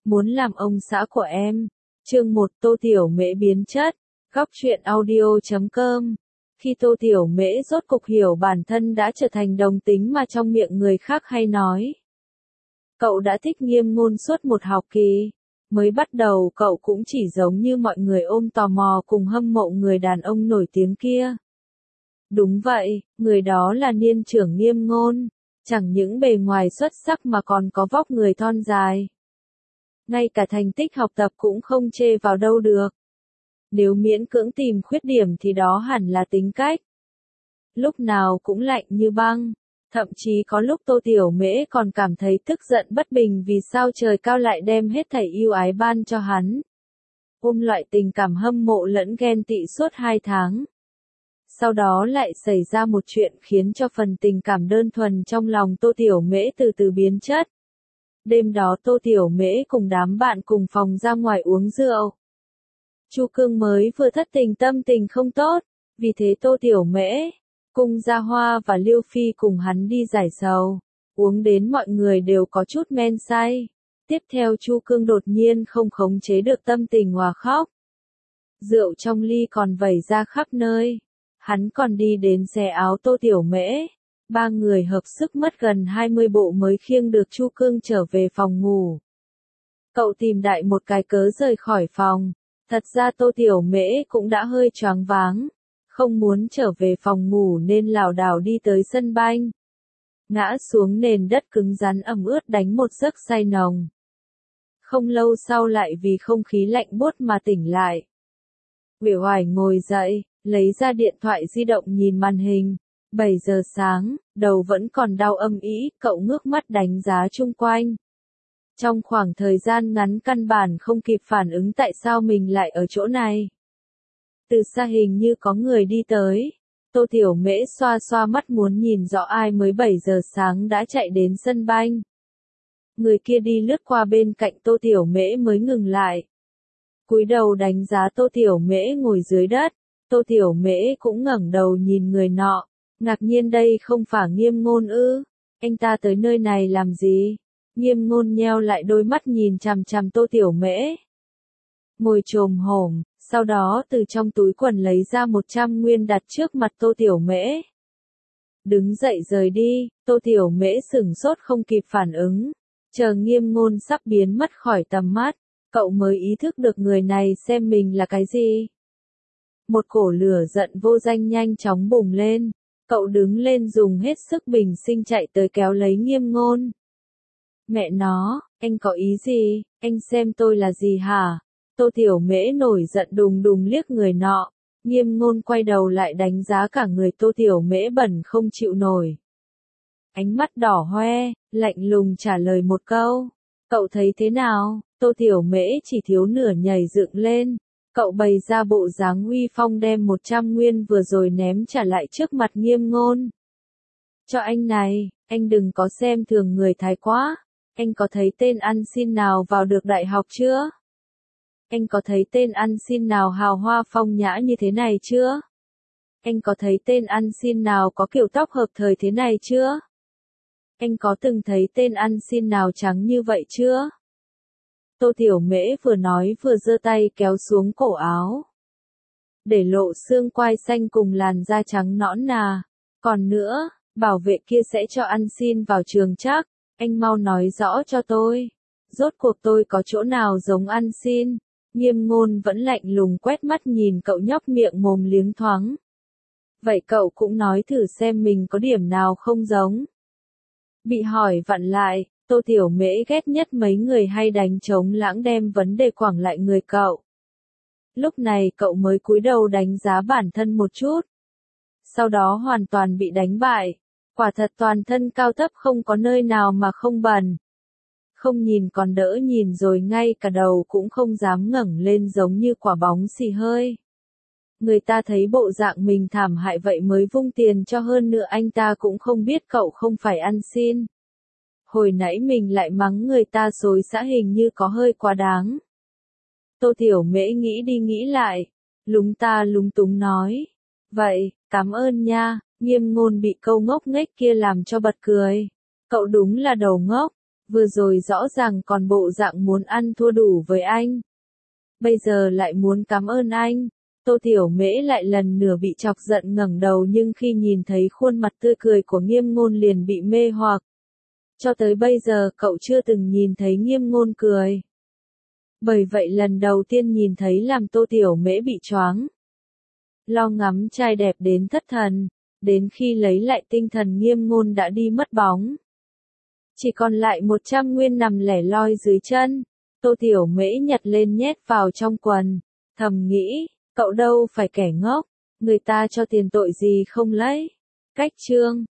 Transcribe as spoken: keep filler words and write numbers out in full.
muốn làm ông xã của em. Chương một Tô Tiểu Mễ biến chất. Góc truyện audio chấm com. Khi Tô Tiểu Mễ rốt cục hiểu bản thân đã trở thành đồng tính mà trong miệng người khác hay nói. Cậu đã thích Nghiêm Ngôn suốt một học kỳ. Mới bắt đầu cậu cũng chỉ giống như mọi người ôm tò mò cùng hâm mộ người đàn ông nổi tiếng kia. Đúng vậy, người đó là niên trưởng Nghiêm Ngôn. Chẳng những bề ngoài xuất sắc mà còn có vóc người thon dài. Ngay cả thành tích học tập cũng không chê vào đâu được. Nếu miễn cưỡng tìm khuyết điểm thì đó hẳn là tính cách. Lúc nào cũng lạnh như băng. Thậm chí có lúc Tô Tiểu Mễ còn cảm thấy tức giận bất bình vì sao trời cao lại đem hết thảy yêu ái ban cho hắn. Ôm loại tình cảm hâm mộ lẫn ghen tị suốt hai tháng. Sau đó lại xảy ra một chuyện khiến cho phần tình cảm đơn thuần trong lòng Tô Tiểu Mễ từ từ biến chất. Đêm đó Tô Tiểu Mễ cùng đám bạn cùng phòng ra ngoài uống rượu. Chu Cương mới vừa thất tình tâm tình không tốt, vì thế Tô Tiểu Mễ, Cung Gia Hoa và Liêu Phi cùng hắn đi giải sầu, uống đến mọi người đều có chút men say. Tiếp theo Chu Cương đột nhiên không khống chế được tâm tình hòa khóc. Rượu trong ly còn vẩy ra khắp nơi. Hắn còn đi đến xé áo Tô Tiểu Mễ. Ba người hợp sức mất gần hai mươi bộ mới khiêng được Chu Cương trở về phòng ngủ. Cậu tìm đại một cái cớ rời khỏi phòng. Thật ra Tô Tiểu Mễ cũng đã hơi choáng váng. Không muốn trở về phòng ngủ nên lảo đảo đi tới sân banh. Ngã xuống nền đất cứng rắn ẩm ướt đánh một giấc say nồng. Không lâu sau lại vì không khí lạnh buốt mà tỉnh lại. Uể oải ngồi dậy, lấy ra điện thoại di động nhìn màn hình. bảy giờ sáng, đầu vẫn còn đau âm ỉ, cậu ngước mắt đánh giá chung quanh. Trong khoảng thời gian ngắn căn bản không kịp phản ứng tại sao mình lại ở chỗ này. Từ xa hình như có người đi tới. Tô Tiểu Mễ xoa xoa mắt muốn nhìn rõ ai mới bảy giờ sáng đã chạy đến sân banh. Người kia đi lướt qua bên cạnh Tô Tiểu Mễ mới ngừng lại. Cúi đầu đánh giá Tô Tiểu Mễ ngồi dưới đất. Tô Tiểu Mễ cũng ngẩng đầu nhìn người nọ. Ngạc nhiên đây không phải Nghiêm Ngôn ư? Anh ta tới nơi này làm gì? Nghiêm Ngôn nheo lại đôi mắt nhìn chằm chằm Tô Tiểu Mễ. Ngồi chồm hổm, sau đó từ trong túi quần lấy ra một trăm nguyên đặt trước mặt Tô Tiểu Mễ. Đứng dậy rời đi, Tô Tiểu Mễ sửng sốt không kịp phản ứng. Chờ Nghiêm Ngôn sắp biến mất khỏi tầm mắt, cậu mới ý thức được người này xem mình là cái gì. Một cổ lửa giận vô danh nhanh chóng bùng lên. Cậu đứng lên dùng hết sức bình sinh chạy tới kéo lấy Nghiêm Ngôn. Mẹ nó, anh có ý gì, anh xem tôi là gì hả? Tô Tiểu Mễ nổi giận đùng đùng liếc người nọ. Nghiêm Ngôn quay đầu lại đánh giá cả người Tô Tiểu Mễ bẩn không chịu nổi. Ánh mắt đỏ hoe, lạnh lùng trả lời một câu. Cậu thấy thế nào? Tô Tiểu Mễ chỉ thiếu nửa nhảy dựng lên. Cậu bày ra bộ dáng uy phong đem một trăm nguyên vừa rồi ném trả lại trước mặt Nghiêm Ngôn. Cho anh này, anh đừng có xem thường người Thái quá. Anh có thấy tên ăn xin nào vào được đại học chưa? Anh có thấy tên ăn xin nào hào hoa phong nhã như thế này chưa? Anh có thấy tên ăn xin nào có kiểu tóc hợp thời thế này chưa? Anh có từng thấy tên ăn xin nào trắng như vậy chưa? Tô Tiểu Mễ vừa nói vừa giơ tay kéo xuống cổ áo. Để lộ xương quai xanh cùng làn da trắng nõn nà. Còn nữa, bảo vệ kia sẽ cho ăn xin vào trường chắc. Anh mau nói rõ cho tôi. Rốt cuộc tôi có chỗ nào giống ăn xin? Nghiêm Ngôn vẫn lạnh lùng quét mắt nhìn cậu nhóc miệng mồm liếng thoáng. Vậy cậu cũng nói thử xem mình có điểm nào không giống. Bị hỏi vặn lại, Tô Tiểu Mễ ghét nhất mấy người hay đánh trống lãng đem vấn đề quẳng lại người cậu. Lúc này cậu mới cúi đầu đánh giá bản thân một chút. Sau đó hoàn toàn bị đánh bại. Quả thật toàn thân cao thấp không có nơi nào mà không bẩn. Không nhìn còn đỡ nhìn rồi ngay cả đầu cũng không dám ngẩng lên giống như quả bóng xì hơi. Người ta thấy bộ dạng mình thảm hại vậy mới vung tiền cho hơn nữa anh ta cũng không biết cậu không phải ăn xin. Hồi nãy mình lại mắng người ta xối xả hình như có hơi quá đáng. Tô Tiểu Mễ nghĩ đi nghĩ lại, lúng ta lúng túng nói. Vậy, cảm ơn nha. Nghiêm Ngôn bị câu ngốc nghếch kia làm cho bật cười. Cậu đúng là đầu ngốc. Vừa rồi rõ ràng còn bộ dạng muốn ăn thua đủ với anh. Bây giờ lại muốn cảm ơn anh. Tô Tiểu Mễ lại lần nữa bị chọc giận ngẩng đầu, nhưng khi nhìn thấy khuôn mặt tươi cười của Nghiêm Ngôn liền bị mê hoặc. Cho tới bây giờ cậu chưa từng nhìn thấy Nghiêm Ngôn cười. Bởi vậy lần đầu tiên nhìn thấy làm Tô Tiểu Mễ bị choáng. Lo ngắm trai đẹp đến thất thần, đến khi lấy lại tinh thần Nghiêm Ngôn đã đi mất bóng. Chỉ còn lại một trăm nguyên nằm lẻ loi dưới chân. Tô Tiểu Mễ nhặt lên nhét vào trong quần, thầm nghĩ, cậu đâu phải kẻ ngốc, người ta cho tiền tội gì không lấy. Cách chương